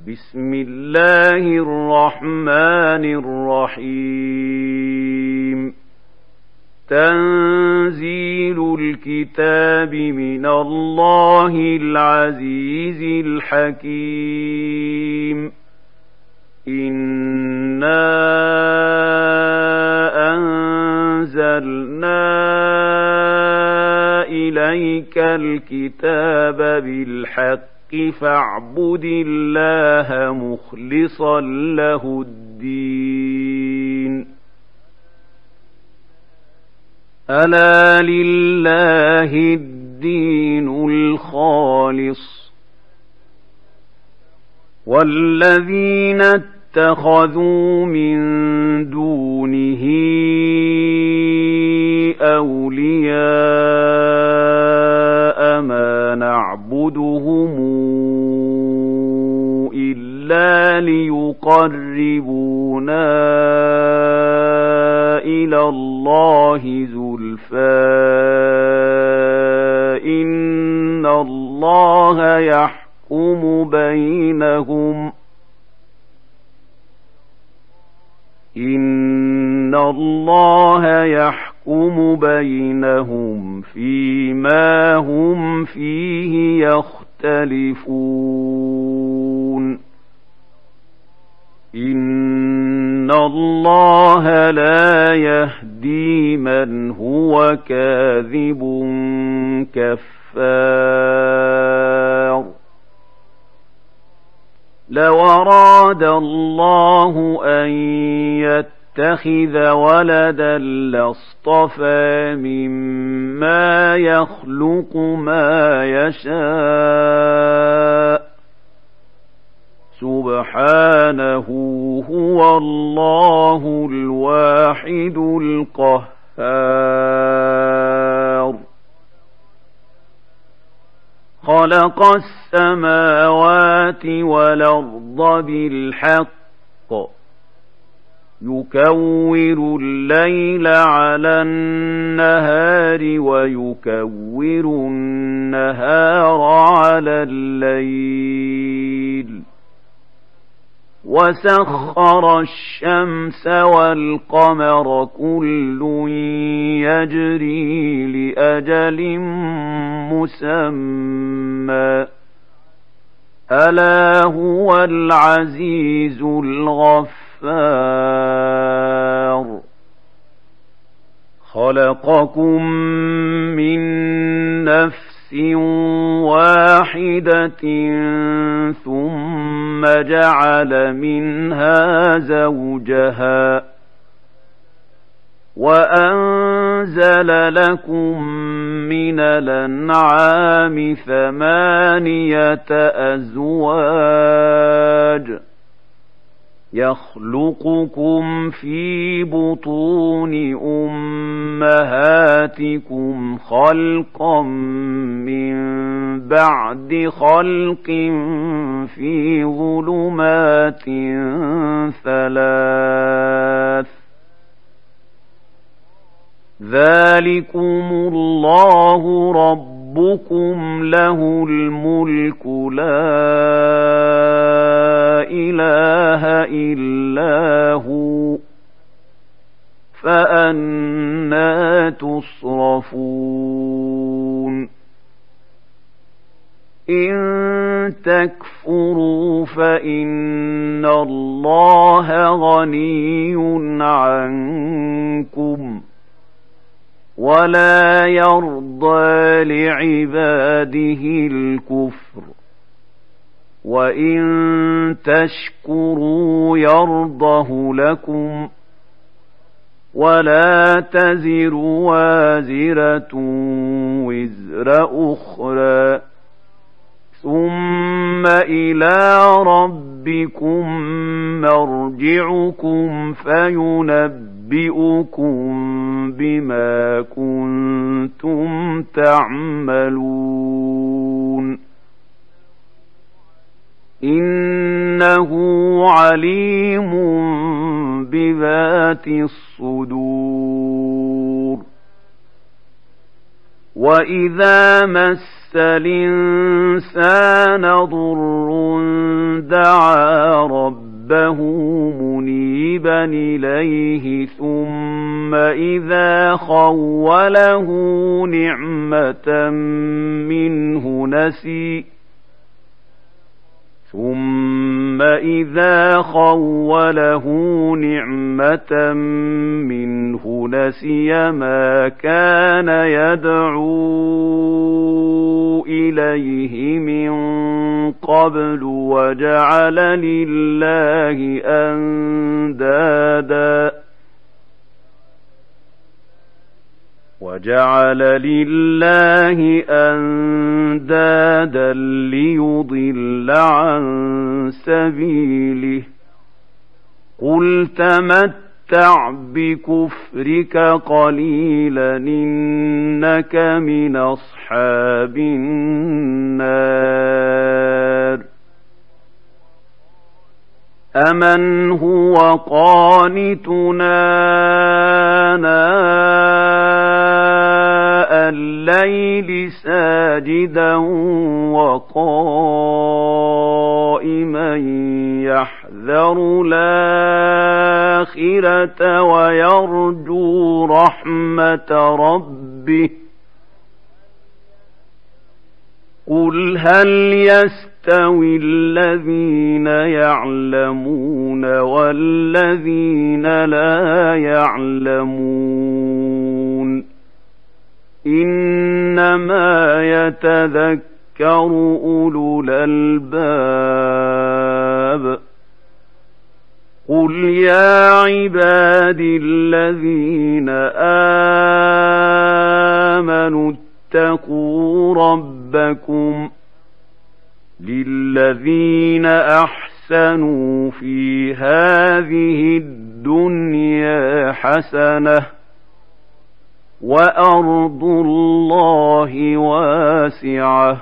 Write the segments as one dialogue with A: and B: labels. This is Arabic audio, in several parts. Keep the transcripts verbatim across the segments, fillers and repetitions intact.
A: بسم الله الرحمن الرحيم تنزيل الكتاب من الله العزيز الحكيم إنا أنزلنا إليك الكتاب بالحق فاعبد الله مخلصا له الدين ألا لله الدين الخالص والذين اتخذوا من دونه أولياء ما نعبدهم إلا ليقربونا إلى الله زلفى إن الله يحكم بينهم إن الله يحكم بينهم فيما هم فيه يختلفون إن الله لا يهدي من هو كاذب كفار لو أراد الله أن يتخذ ولدا لاصطفى مما يخلق ما يشاء سبحانه هو الله الواحد القهار خلق السماوات والأرض بالحق يكور الليل على النهار ويكور النهار على الليل وسخر الشمس والقمر كل يجري لأجل مسمى ألا هو العزيز الغفار خلقكم من نفس واحدة ثم جعل منها زوجها وأنزل لكم من الأنعام ثمانية أزواج يخلقكم في بطون أمهاتكم خلقا من بعد خلق في ظلمات ثلاث ذلكم الله ربكم له الملك لا إله إلا هو فأنى تصرفون إن تكفروا فإن الله غني عنكم ولا يرضى لعباده الكفر وإن تشكروا يرضه لكم ولا تزر وازرة وزر أخرى ثم إلى ربكم مرجعكم فينبئكم بما كنتم تعملون إنه عليم بذات الصدور وإذا مس الإنسان ضر دعا ربه منيبا إليه ثم إذا خوله نعمة منه نسي ثم إذا خوله نعمة منه نسي ما كان يدعو إليه من قبل وجعل لله أندادا وجعل لله أندادا ليضل عن سبيله قل تمتع بكفرك قليلا إنك من أصحاب النار أمن هو قانتنا آناء الليل ساجدا وقائما يحذر الآخرة ويرجو رحمة ربه قل هل يستوي الذين يعلمون والذين لا يعلمون إنما يتذكر أولو الألباب قل يا عبادي الذين آمنوا اتقوا ربكم للذين أحسنوا في هذه الدنيا حسنة وأرض الله واسعة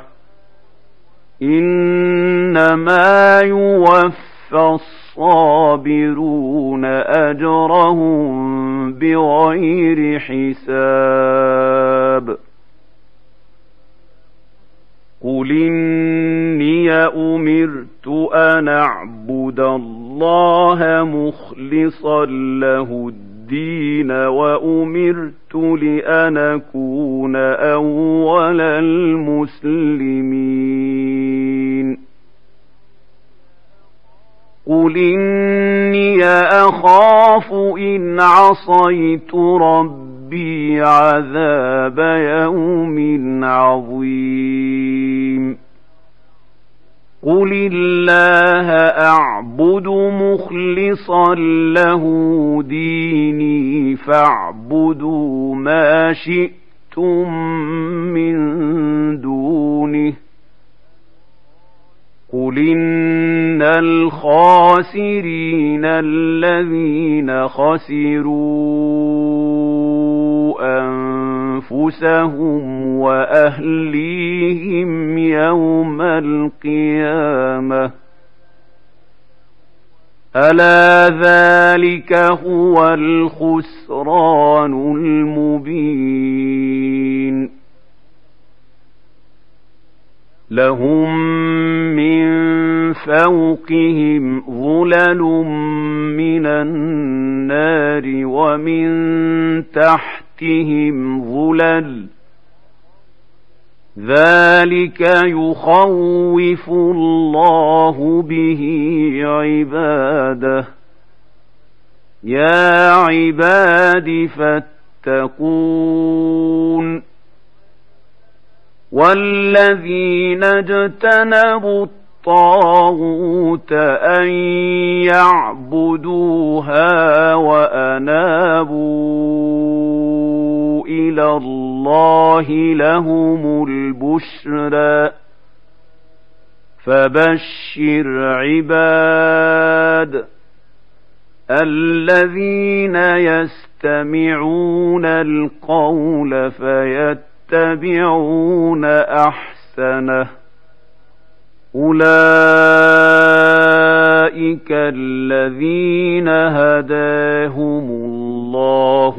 A: إنما يوفى الصابرون أجرهم بغير حساب قل إني أمرت أن أعبد الله مخلصا له الدين وأمرت لأن أكون أول المسلمين قل إني أخاف إن عصيت ربي عذاب يوم عظيم قل الله أعبد مخلصا له ديني فاعبدوا ما شئتم من دونه قل إن الخاسرين الذين خسروا أنفسهم وأهليهم يوم القيامة ألا ذلك هو الخسران المبين لهم من فوقهم ظلل من النار ومن تحتهم ظلل ذلك يخوف الله به عباده يا عباد فاتقون والذين اجتنبوا الطاغوت أن يعبدوها وأنابوا إلى الله لهم البشرى فبشر عباد الذين يستمعون القول فيتبعون أحسنه أولئك الذين هداهم الله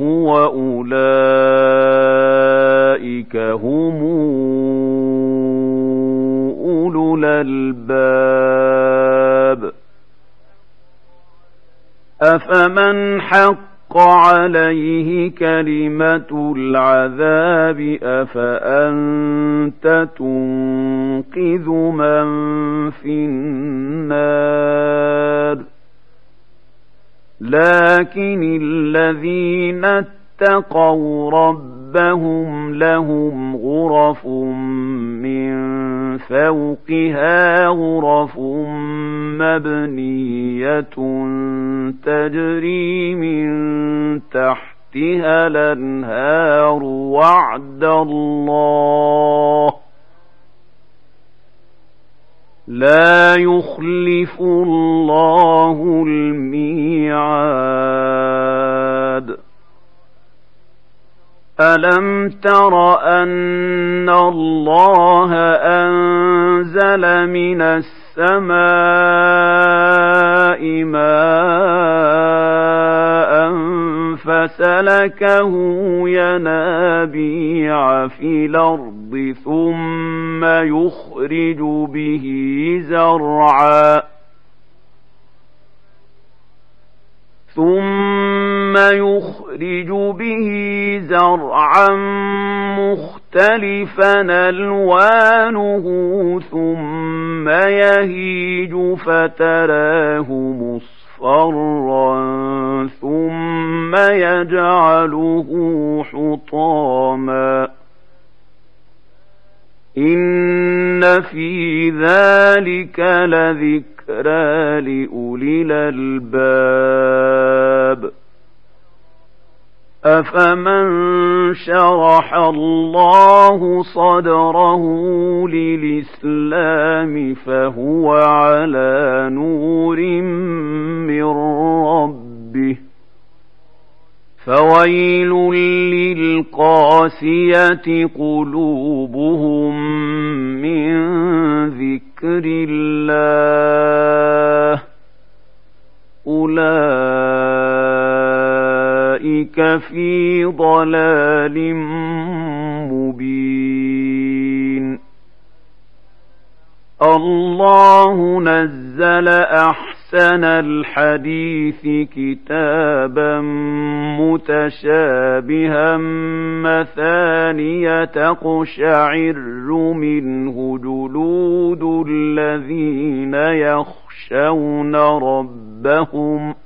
A: وأولئك هم أولو الألباب أفمن حق عليه كلمة العذاب أفأنت تنقذ من في النار لكن الذين اتقوا ربهم لهم غرف من فوقها غرف مبنية تجري من تحتها الأنهار وعد الله لا يخلف الله الميعاد ألم تر أن الله أنزل من السماء ماء فسلكه ينابيع في الأرض ثم يخرج به زرعا ثم يخرج به زرعا مختلفا ألوانه ثم يهيج فتراه مصفرا ثم يجعله حطاما إن في ذلك لذكرى لأولي الألباب أفمن شرح الله صدره للإسلام فهو على نور من ربه فويل للقاسية قلوبهم من ذكر الله أولئك في ضلال مبين الله نزل أحسن الحديث كتابا متشابها مثانية تقشعر منه جلود الذين يخشون ربهم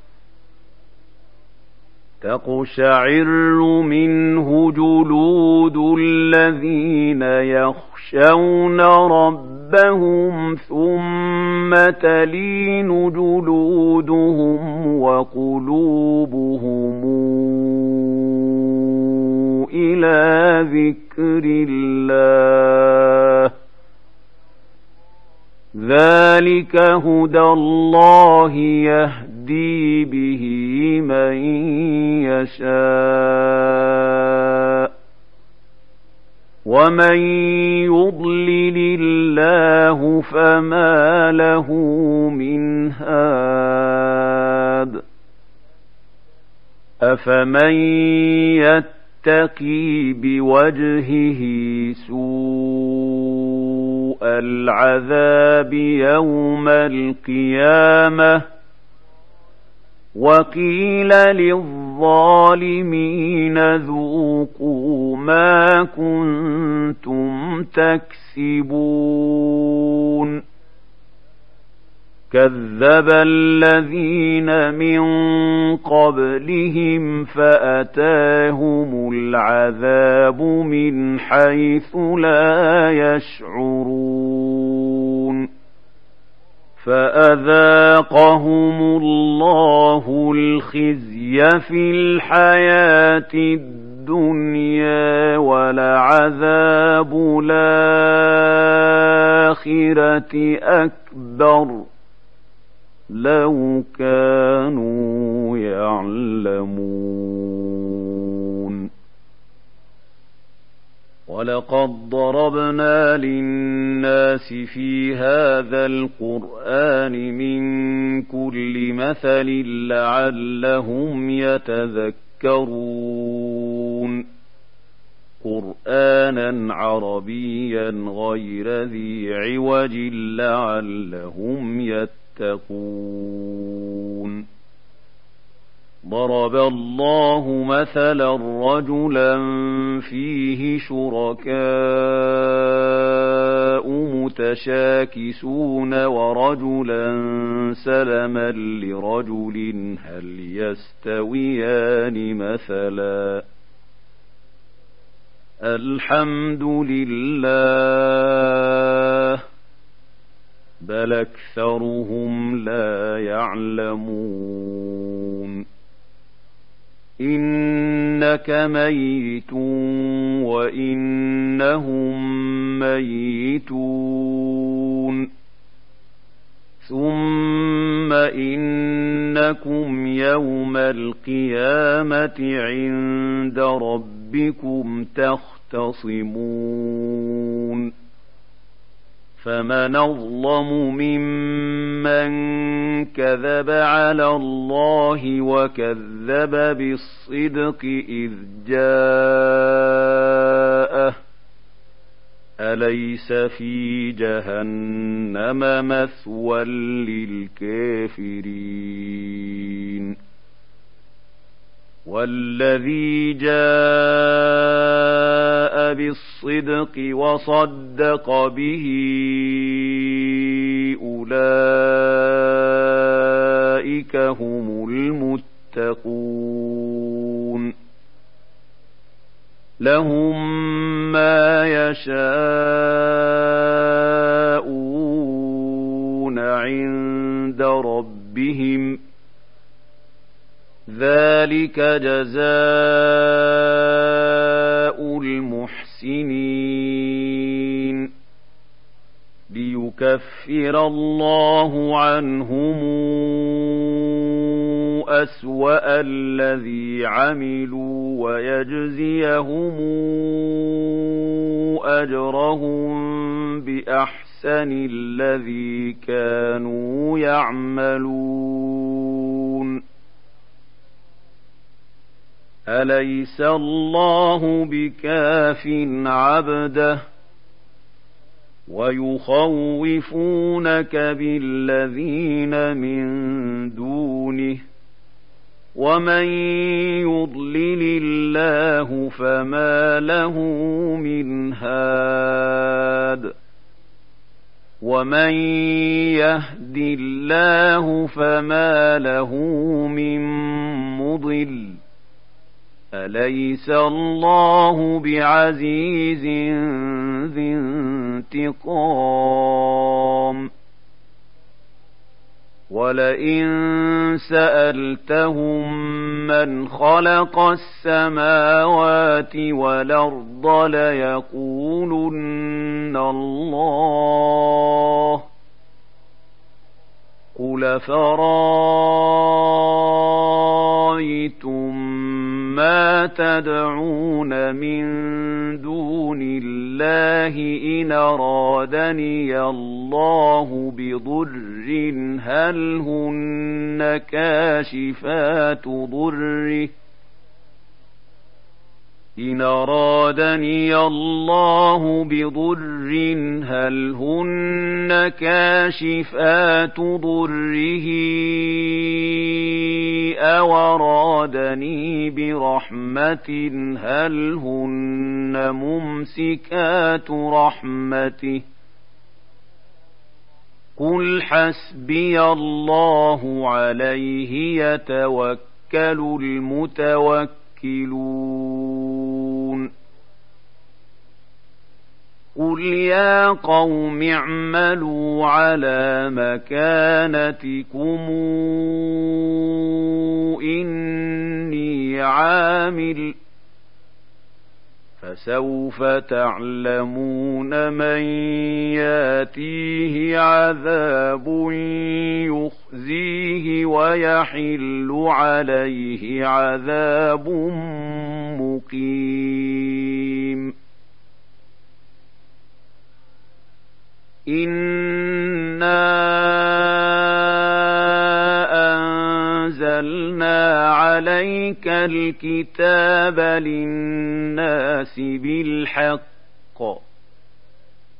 A: تقشعر منه جلود الذين يخشون ربهم ثم تلين جلودهم وقلوبهم إلى ذكر الله ذلك هدى الله يهدي به من يشاء ومن يضلل الله فما له من هاد أفمن يتقي بوجهه سوء العذاب يوم القيامة وقيل للظالمين ذوقوا ما كنتم تكسبون كذب الذين من قبلهم فأتاهم العذاب من حيث لا يشعرون فأذاقهم الله الخزي في الحياة الدنيا ولعذاب الآخرة أكبر لو كانوا يعلمون ولقد ضربنا للناس في هذا القرآن من كل مثل لعلهم يتذكرون قرآنا عربيا غير ذي عوج لعلهم يتقون ضرب الله مثلا رجلا فيه شركاء متشاكسون ورجلا سلما لرجل هل يستويان مثلا الحمد لله بل أكثرهم لا يعلمون إنك ميت وإنهم ميتون ثم إنكم يوم القيامة عند ربكم تختصمون فمن أظلم ممن كذب على الله وكذب بالصدق إذ جاءه أليس في جهنم مثوى للكافرين والذي جاء بالصدق وصدق به أولئك هم المتقون لهم ما يشاءون عند ربهم ذلك جزاء المحسنين ليكفر الله عنهم أسوأ الذي عملوا ويجزيهم أجرهم بأحسن الذي كانوا يعملون أليس الله بكاف عبده ويخوفونك بالذين من دونه ومن يضلل الله فما له من هاد ومن يهد الله فما له من مضل أليس الله بعزيز ذي انتقام ولئن سألتهم من خلق السماوات والأرض ليقولن الله قل فرأيتم ما تدعون من دون الله إن أرادني الله بضر هل هن كاشفات ضره إن أرادني الله بضر هل هن كاشفات ضره أو أرادني برحمة هل هن ممسكات رحمته قل حسبي الله عليه يتوكل المتوكلون قل يا قوم اعملوا على مكانتكم إني عامل فسوف تعلمون من ياتيه عذاب يخزيه ويحل عليه عذاب مقيم إنا أنزلنا عليك الكتاب للناس بالحق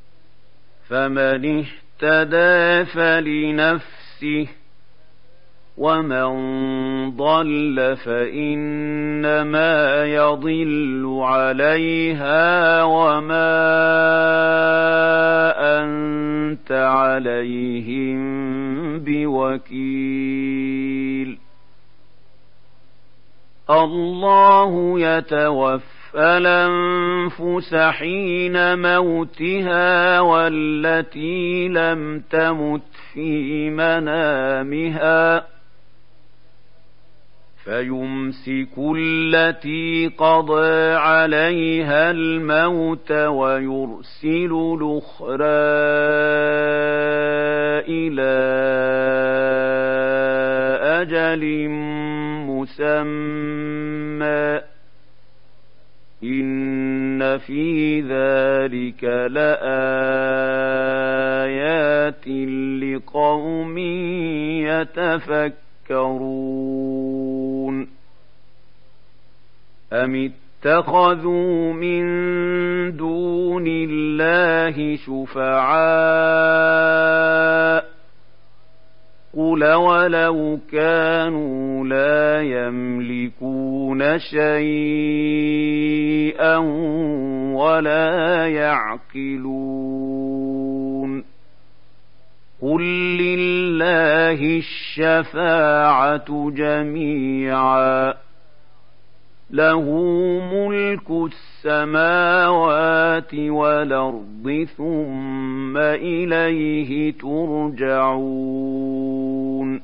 A: فمن اهتدى فلنفسه ومن ضل فإنما يضل عليها وما أنت عليهم بوكيل الله يتوفى الأنفس حين موتها والتي لم تمت في منامها فيمسك التي قضى عليها الموت ويرسل الأخرى إلى أجل مسمى إن في ذلك لآيات لقوم يتفكرون أم اتخذوا من دون الله شفعاء قل ولو كانوا لا يملكون شيئا ولا يعقلون قل لله الشفاعة جميعا له ملك السماوات والأرض ثم إليه ترجعون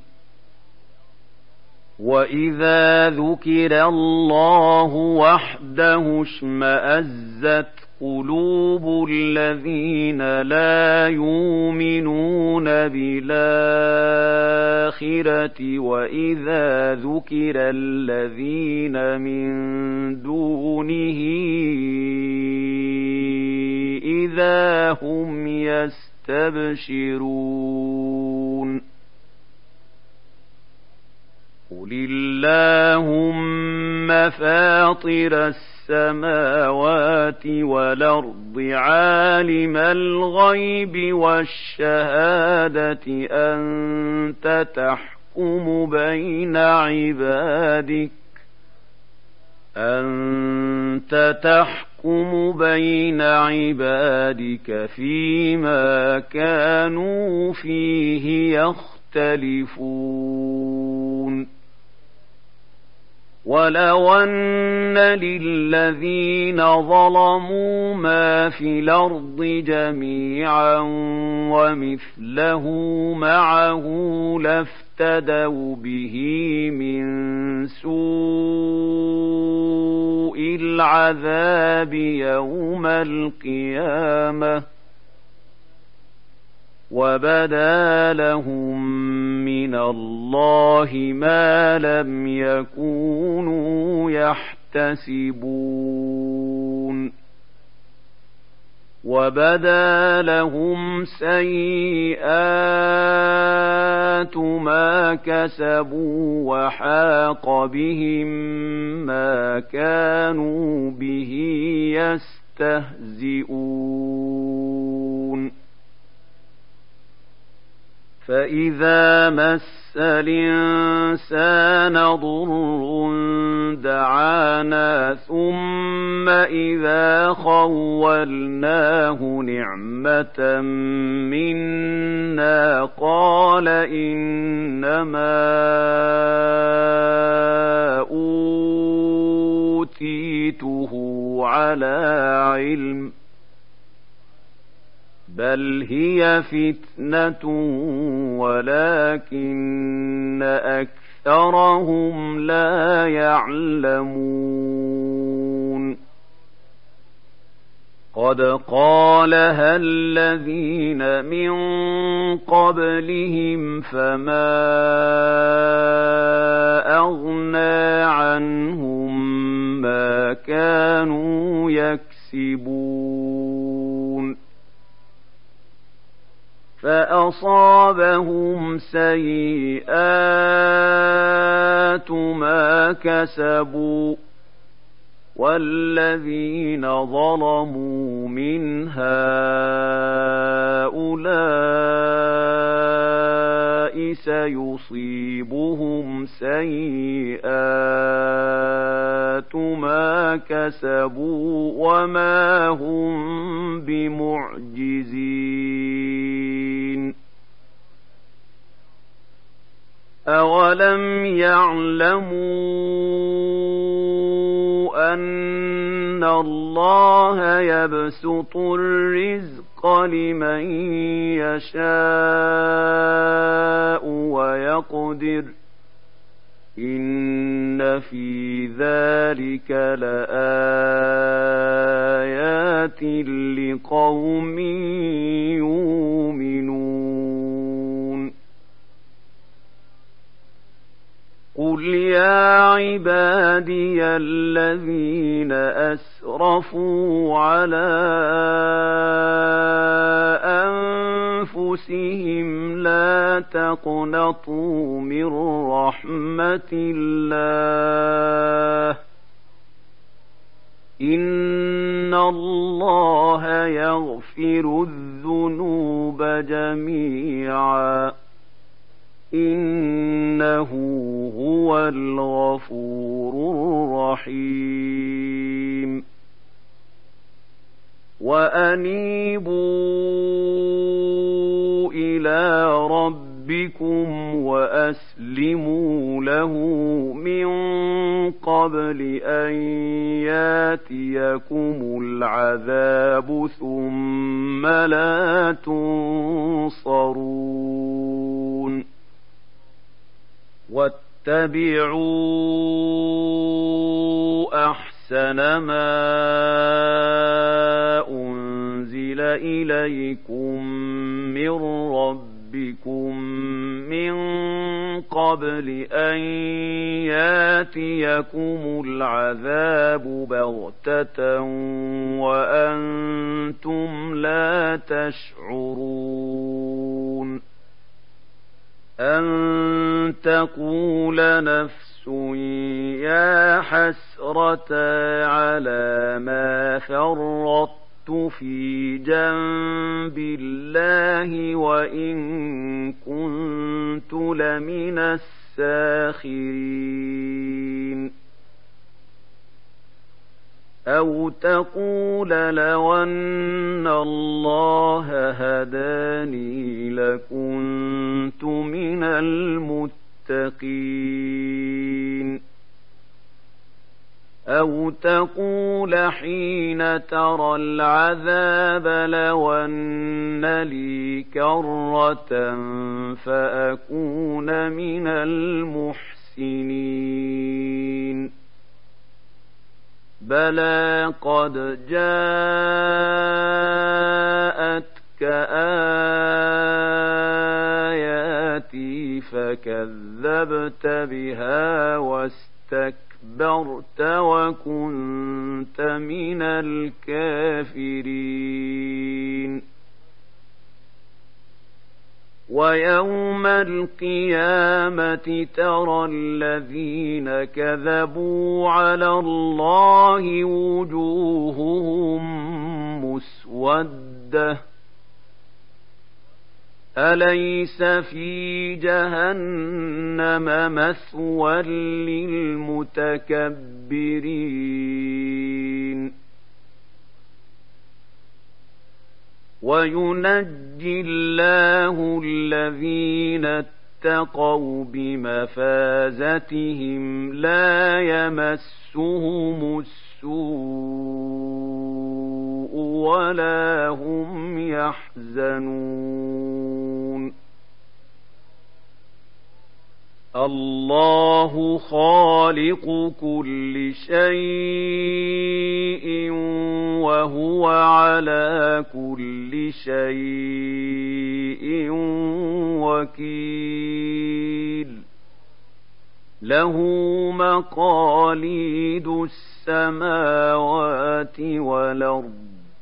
A: وإذا ذكر الله وحده اشمأزت قلوب الذين لا يؤمنون بالآخرة وإذا ذكر الذين من دونه إذا هم يستبشرون قل اللهم فاطر السماوات والأرض عالم الغيب والشهادة أنت تحكم بين عبادك أنت تحكم بين عبادك فيما كانوا فيه يختلفون ولو أن للذين ظلموا ما في الأرض جميعا ومثله معه لافتدوا به من سوء العذاب يوم القيامة وبدا لهم من الله ما لم يكونوا يحتسبون وبدا لهم سيئات ما كسبوا وحاق بهم ما كانوا به يستهزئون فإذا مس الإنسان ضر دعانا ثم إذا خولناه نعمة منا قال إنما أوتيته على علم بل هي فتنة ولكن أكثرهم لا يعلمون قد قالها الذين من قبلهم فما أغنى عنهم ما كانوا يكسبون فأصابهم سيئات ما كسبوا والذين ظلموا من هؤلاء سيصيبهم سيئات ما كسبوا وما هم بمعجزين أولم يعلموا أن الله يبسط الرزق لمن يشاء ويقدر إن في ذلك لآيات لقوم يؤمنون قل يا عبادي الذين أسرفوا على أنفسهم لا تقنطوا من رحمة الله إن الله يغفر الذنوب جميعا إنه هو الغفور الرحيم وأنيبوا إلى ربكم وأسلموا له من قبل أن ياتيكم العذاب ثم لا تنصرون واتبعوا أحسن ما أنزل إليكم من ربكم من قبل أن ياتيكم العذاب بغتة وأنتم لا تشعرون أن تقول نفس يا حسرة على ما فرطت في جنب الله وإن كنت لمن الساخرين أو تقول لو أن الله هداني لكنت من المتقين أو تقول حين ترى العذاب لو أن لي كرة فأكون من المحسنين بلى قد جاءتك آياتي فكذبت بها واستكبرت وكنت من الكافرين ويوم القيامة ترى الذين كذبوا على الله وجوههم مسودة أليس في جهنم مثوى للمتكبرين وينجي الله الذين اتقوا بمفازتهم لا يمسهم السوء ولا هم يحزنون الله خالق كل شيء وهو على كل شيء وكيل له مقاليد السماوات والأرض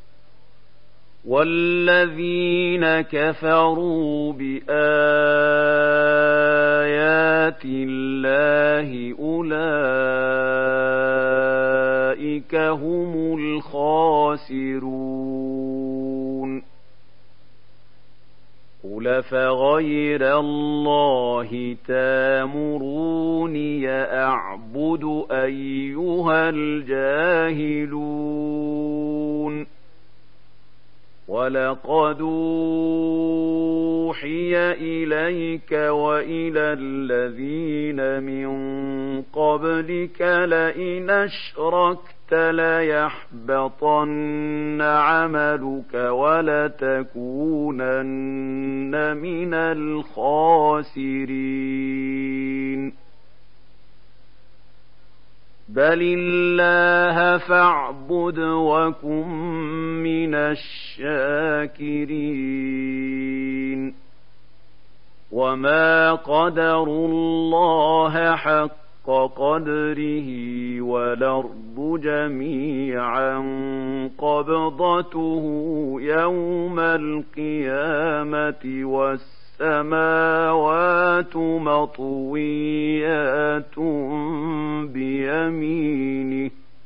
A: والذين كفروا بآيات الله أولئك هم الخاسرون قل قُلْ فَغَيْرَ اللَّهِ تَأْمُرُونِي أَعْبُدُ أَيُّهَا الْجَاهِلُونَ وَلَقَدْ أُوحِيَ إِلَيْكَ وَإِلَى الَّذِينَ مِن قَبْلِكَ لَئِنْ أَشْرَكْتَ لَيَحْبَطَنَّ عَمَلُكَ وَلَتَكُونَنَّ مِنَ الْخَاسِرِينَ بَلِ اللَّهَ فَاعْبُدْ وَكُن مِّنَ الشَّاكِرِينَ وَمَا قَدَرُوا اللَّهَ حَقَّ قَدْرِهِ وَالْأَرْضُ جَمِيعًا قَبْضَتُهُ يَوْمَ الْقِيَامَةِ وَالسَّمَاوَاتُ مَطْوِيَّاتٌ بِيَمِينِهِ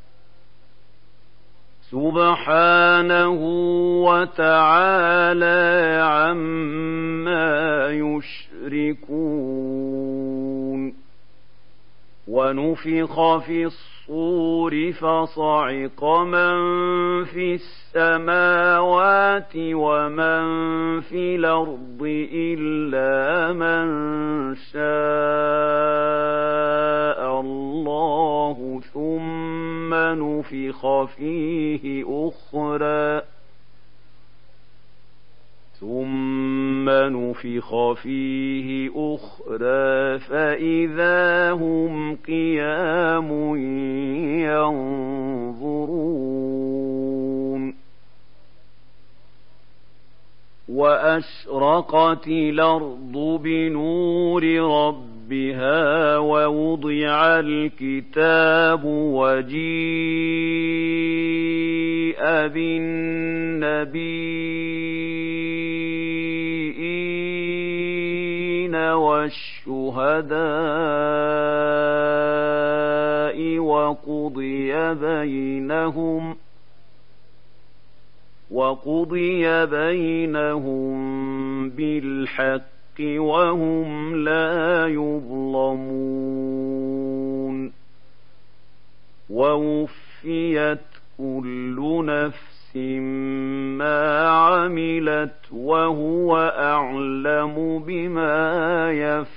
A: سُبْحَانَهُ وَتَعَالَى عَمَّا يُشْرِكُونَ وَنُفِخَ فِي الصُّورِ فَصَعِقَ مَن فِي السَّمَاوَاتِ وَمَن فِي الْأَرْضِ إِلَّا مَن شَاءَ اللَّهُ ثُمَّ نُفِخَ فِيهِ أُخْرَىٰ ثُمَّ نُفِخَ فِيهِ أُخْرَىٰ فَإِذَا هُمْ قِيَامٌ يَنظُرُونَ وَأَشْرَقَتِ الْأَرْضُ بِنُورِ رَبِّهَا وَوُضِعَ الْكِتَابُ وَجِيءَ بِالنَّبِيِّينَ وَالشُّهَدَاءِ وَقُضِيَ بَيْنَهُمْ وَقُضِيَ بَيْنَهُم بِالْحَقِّ وَهُمْ لَا يُظْلَمُونَ وَوُفِّيَتْ كُلُّ نَفْسٍ مَّا عَمِلَتْ وَهُوَ أَعْلَمُ بِمَا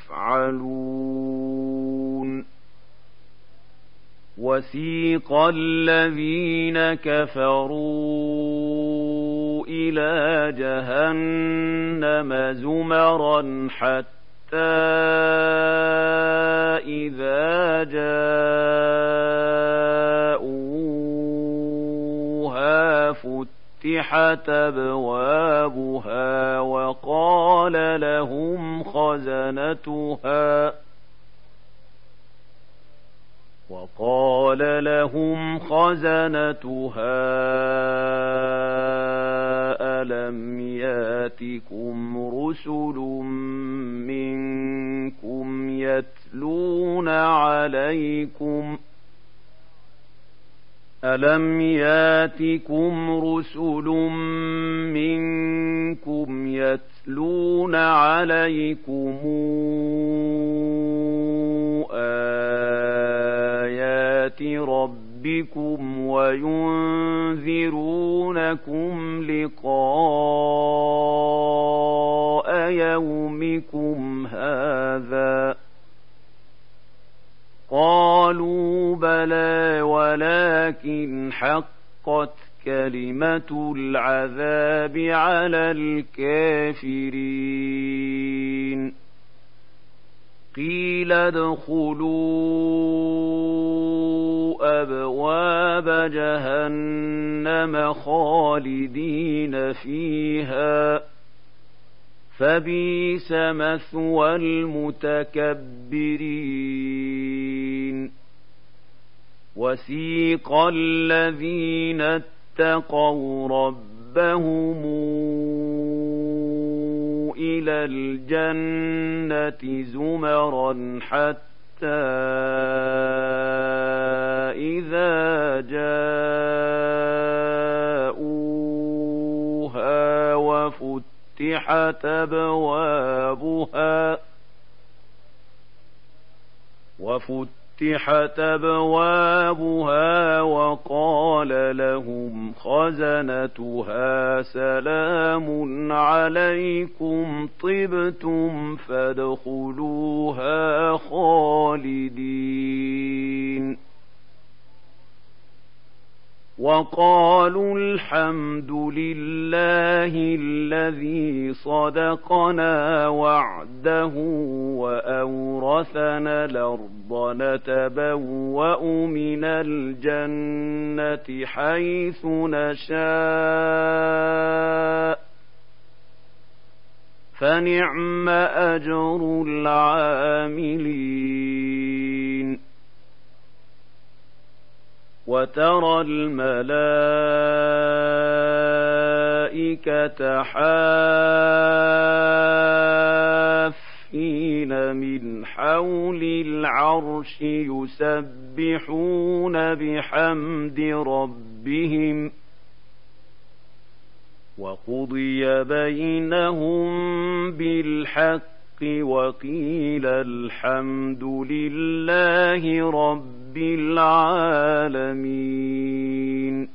A: يَفْعَلُونَ وَسِيقَ الَّذِينَ كَفَرُوا إِلَىٰ جَهَنَّمَ زُمَرًا حَتَّىٰ إِذَا جَاءُوهَا فُتِحَتْ أَبْوَابُهَا وَقَالَ لَهُمْ خَزَنَتُهَا وَقَالَ لَهُمْ خَزَنَتُهَا أَلَمْ يَأْتِكُمْ رُسُلٌ مِّنكُمْ يَتْلُونَ عَلَيْكُمْ أَلَمْ يَأْتِكُمْ رُسُلٌ مِّنكُمْ يَتْلُونَ عَلَيْكُمْ آيَاتِ رَبِّكُمْ وَيُنذِرُونَكُمْ لِقَاءَ يَوْمِكُمْ هَٰذَا قَالُوا بَلَىٰ وَلَٰكِنْ حَقَّتْ كَلِمَةُ الْعَذَابِ عَلَى الْكَافِرِينَ قِيلَ ادْخُلُوا أَبْوَابَ جَهَنَّمَ خَالِدِينَ فِيهَا فَبِئْسَ مَثْوَى الْمُتَكَبِّرِينَ وَسِيقَ الَّذِينَ اتَّقَوْا رَبَّهُمْ إِلَى الْجَنَّةِ زُمَرًا حَتَّىٰ إِذَا جَاءُوهَا وَفُتِحَتْ وفتحت أبوابها وفتحت أبوابها وقال لهم خزنتها سلام عليكم طبتم فادخلوها خالدين وقالوا الحمد لله الذي صدقنا وعده وأورثنا الأرض نتبوأ من الجنة حيث نشاء فنعم أجر العاملين وترى الملائكة حافين من حول العرش يسبحون بحمد ربهم وقضي بينهم بالحق وقيل الحمد لله رب العالمين